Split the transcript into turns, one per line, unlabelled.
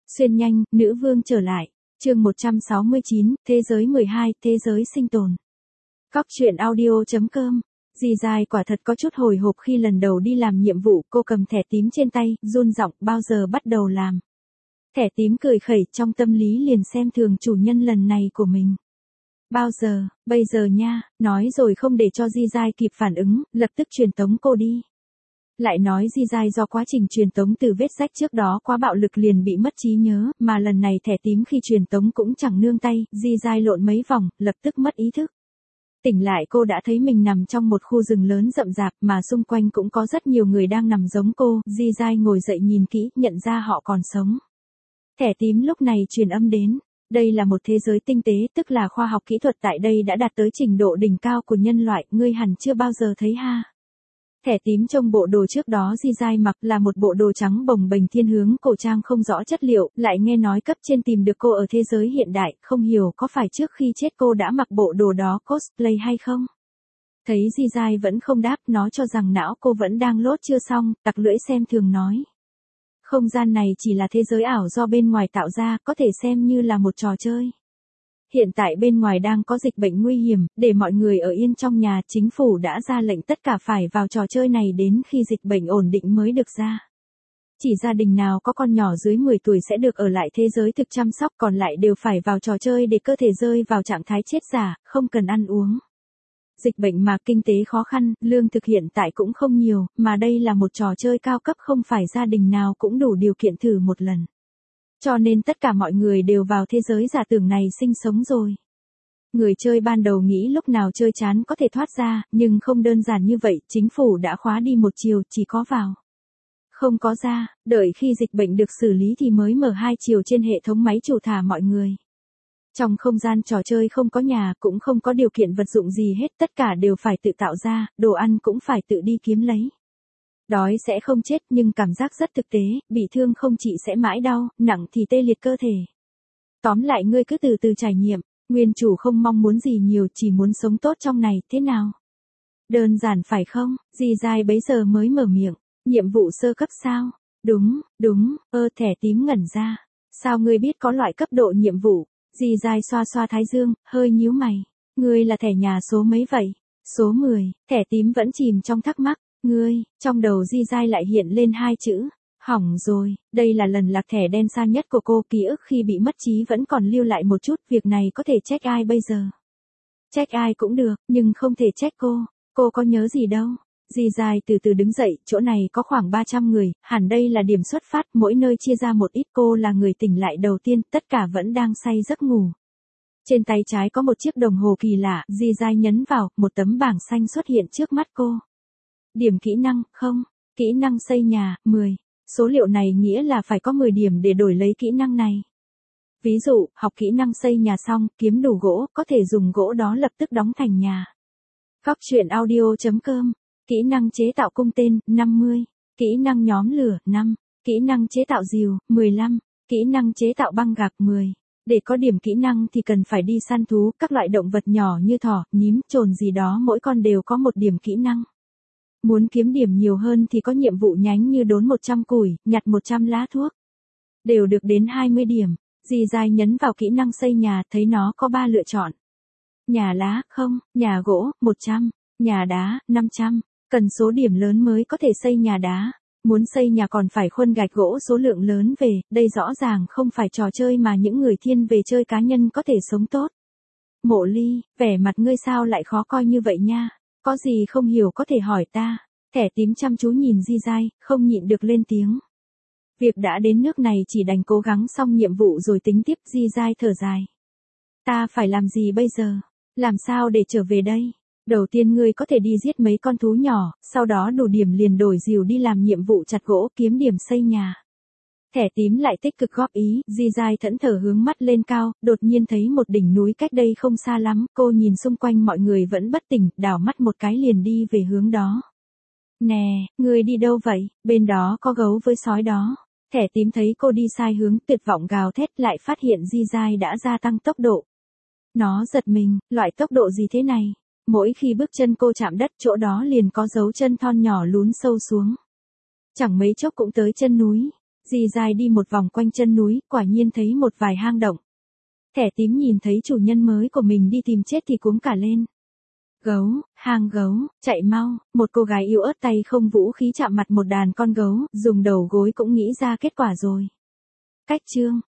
Xuyên nhanh, nữ vương trở lại. Chương 169, Thế giới 12, Thế giới sinh tồn. Cóc truyện audio.com. Dì dai quả thật có chút hồi hộp khi lần đầu đi làm nhiệm vụ, cô cầm thẻ tím trên tay, run giọng, bao giờ bắt đầu làm. Thẻ tím cười khẩy, trong tâm lý liền xem thường chủ nhân lần này của mình. Bao giờ, bây giờ nha, nói rồi không để cho Di Dai kịp phản ứng, lập tức truyền tống cô đi. Lại nói Di Dai do quá trình truyền tống từ vết rách trước đó quá bạo lực liền bị mất trí nhớ, mà lần này thẻ tím khi truyền tống cũng chẳng nương tay, Di Dai lộn mấy vòng, lập tức mất ý thức. Tỉnh lại cô đã thấy mình nằm trong một khu rừng lớn rậm rạp mà xung quanh cũng có rất nhiều người đang nằm giống cô, Di Dai ngồi dậy nhìn kỹ, nhận ra họ còn sống. Thẻ tím lúc này truyền âm đến. Đây là một thế giới tinh tế, tức là khoa học kỹ thuật tại đây đã đạt tới trình độ đỉnh cao của nhân loại, ngươi hẳn chưa bao giờ thấy ha. Thẻ tím trong bộ đồ trước đó Di Dai mặc là một bộ đồ trắng bồng bềnh thiên hướng cổ trang không rõ chất liệu, lại nghe nói cấp trên tìm được cô ở thế giới hiện đại, không hiểu có phải trước khi chết cô đã mặc bộ đồ đó cosplay hay không? Thấy Di Dai vẫn không đáp, nó cho rằng não cô vẫn đang lốt chưa xong, tặc lưỡi xem thường nói. Không gian này chỉ là thế giới ảo do bên ngoài tạo ra, có thể xem như là một trò chơi. Hiện tại bên ngoài đang có dịch bệnh nguy hiểm, để mọi người ở yên trong nhà, chính phủ đã ra lệnh tất cả phải vào trò chơi này đến khi dịch bệnh ổn định mới được ra. Chỉ gia đình nào có con nhỏ dưới 10 tuổi sẽ được ở lại thế giới thực chăm sóc, còn lại đều phải vào trò chơi để cơ thể rơi vào trạng thái chết giả, không cần ăn uống. Dịch bệnh mà kinh tế khó khăn, lương thực hiện tại cũng không nhiều, mà đây là một trò chơi cao cấp không phải gia đình nào cũng đủ điều kiện thử một lần. Cho nên tất cả mọi người đều vào thế giới giả tưởng này sinh sống rồi. Người chơi ban đầu nghĩ lúc nào chơi chán có thể thoát ra, nhưng không đơn giản như vậy, chính phủ đã khóa đi một chiều, chỉ có vào. Không có ra, đợi khi dịch bệnh được xử lý thì mới mở 2 chiều trên hệ thống máy chủ thả mọi người. Trong không gian trò chơi không có nhà, cũng không có điều kiện vật dụng gì hết, tất cả đều phải tự tạo ra, đồ ăn cũng phải tự đi kiếm lấy. Đói sẽ không chết nhưng cảm giác rất thực tế, bị thương không trị sẽ mãi đau, nặng thì tê liệt cơ thể. Tóm lại ngươi cứ từ từ trải nghiệm, nguyên chủ không mong muốn gì nhiều, chỉ muốn sống tốt trong này, thế nào? Đơn giản phải không? Di Dai bấy giờ mới mở miệng, nhiệm vụ sơ cấp sao? Đúng, thẻ tím ngẩn ra. Sao ngươi biết có loại cấp độ nhiệm vụ? Di Dai xoa xoa thái dương, hơi nhíu mày. Ngươi là thẻ nhà số mấy vậy? Số 10, thẻ tím vẫn chìm trong thắc mắc. Ngươi, trong đầu Di Dai lại hiện lên 2 chữ. Hỏng rồi, đây là lần lạc thẻ đen xa nhất của cô, ký ức khi bị mất trí vẫn còn lưu lại một chút, việc này có thể trách ai bây giờ? Trách ai cũng được, nhưng không thể trách cô có nhớ gì đâu. Di Dai từ từ đứng dậy, chỗ này có khoảng 300 người, hẳn đây là điểm xuất phát, mỗi nơi chia ra một ít, cô là người tỉnh lại đầu tiên, tất cả vẫn đang say giấc ngủ. Trên tay trái có một chiếc đồng hồ kỳ lạ, Di Dai nhấn vào, một tấm bảng xanh xuất hiện trước mắt cô. Điểm kỹ năng, không, kỹ năng xây nhà, 10. Số liệu này nghĩa là phải có 10 điểm để đổi lấy kỹ năng này. Ví dụ, học kỹ năng xây nhà xong, kiếm đủ gỗ, có thể dùng gỗ đó lập tức đóng thành nhà. Cóc truyện audio.com. Kỹ năng chế tạo cung tên, 50. Kỹ năng nhóm lửa, 5. Kỹ năng chế tạo rìu, 15. Kỹ năng chế tạo băng gạc, 10. Để có điểm kỹ năng thì cần phải đi săn thú, các loại động vật nhỏ như thỏ, nhím, trồn gì đó mỗi con đều có một điểm kỹ năng. Muốn kiếm điểm nhiều hơn thì có nhiệm vụ nhánh như đốn 100 củi, nhặt 100 lá thuốc. Đều được đến 20 điểm. Di Dai nhấn vào kỹ năng xây nhà, thấy nó có 3 lựa chọn. Nhà lá, không, nhà gỗ, 100, nhà đá, 500. Cần số điểm lớn mới có thể xây nhà đá. Muốn xây nhà còn phải khuân gạch gỗ số lượng lớn về, đây rõ ràng không phải trò chơi mà những người thiên về chơi cá nhân có thể sống tốt. Mộ Ly, vẻ mặt ngươi sao lại khó coi như vậy nha? Có gì không hiểu có thể hỏi ta. Thẻ tím chăm chú nhìn Di Dai, không nhịn được lên tiếng. Việc đã đến nước này chỉ đành cố gắng xong nhiệm vụ rồi tính tiếp. Di Dai thở dài. Ta phải làm gì bây giờ? Làm sao để trở về đây? Đầu tiên ngươi có thể đi giết mấy con thú nhỏ, sau đó đủ điểm liền đổi rìu đi làm nhiệm vụ chặt gỗ kiếm điểm xây nhà. Thẻ tím lại tích cực góp ý, Di Dai thẫn thờ hướng mắt lên cao, đột nhiên thấy một đỉnh núi cách đây không xa lắm, cô nhìn xung quanh mọi người vẫn bất tỉnh, đảo mắt một cái liền đi về hướng đó. Nè, ngươi đi đâu vậy? Bên đó có gấu với sói đó. Thẻ tím thấy cô đi sai hướng, tuyệt vọng gào thét, lại phát hiện Di Dai đã gia tăng tốc độ. Nó giật mình, loại tốc độ gì thế này? Mỗi khi bước chân cô chạm đất, chỗ đó liền có dấu chân thon nhỏ lún sâu xuống. Chẳng mấy chốc cũng tới chân núi. Dì dài đi một vòng quanh chân núi, quả nhiên thấy một vài hang động. Thẻ tím nhìn thấy chủ nhân mới của mình đi tìm chết thì cuống cả lên. Gấu, hang gấu, chạy mau, một cô gái yếu ớt tay không vũ khí chạm mặt một đàn con gấu, dùng đầu gối cũng nghĩ ra kết quả rồi. Cách chương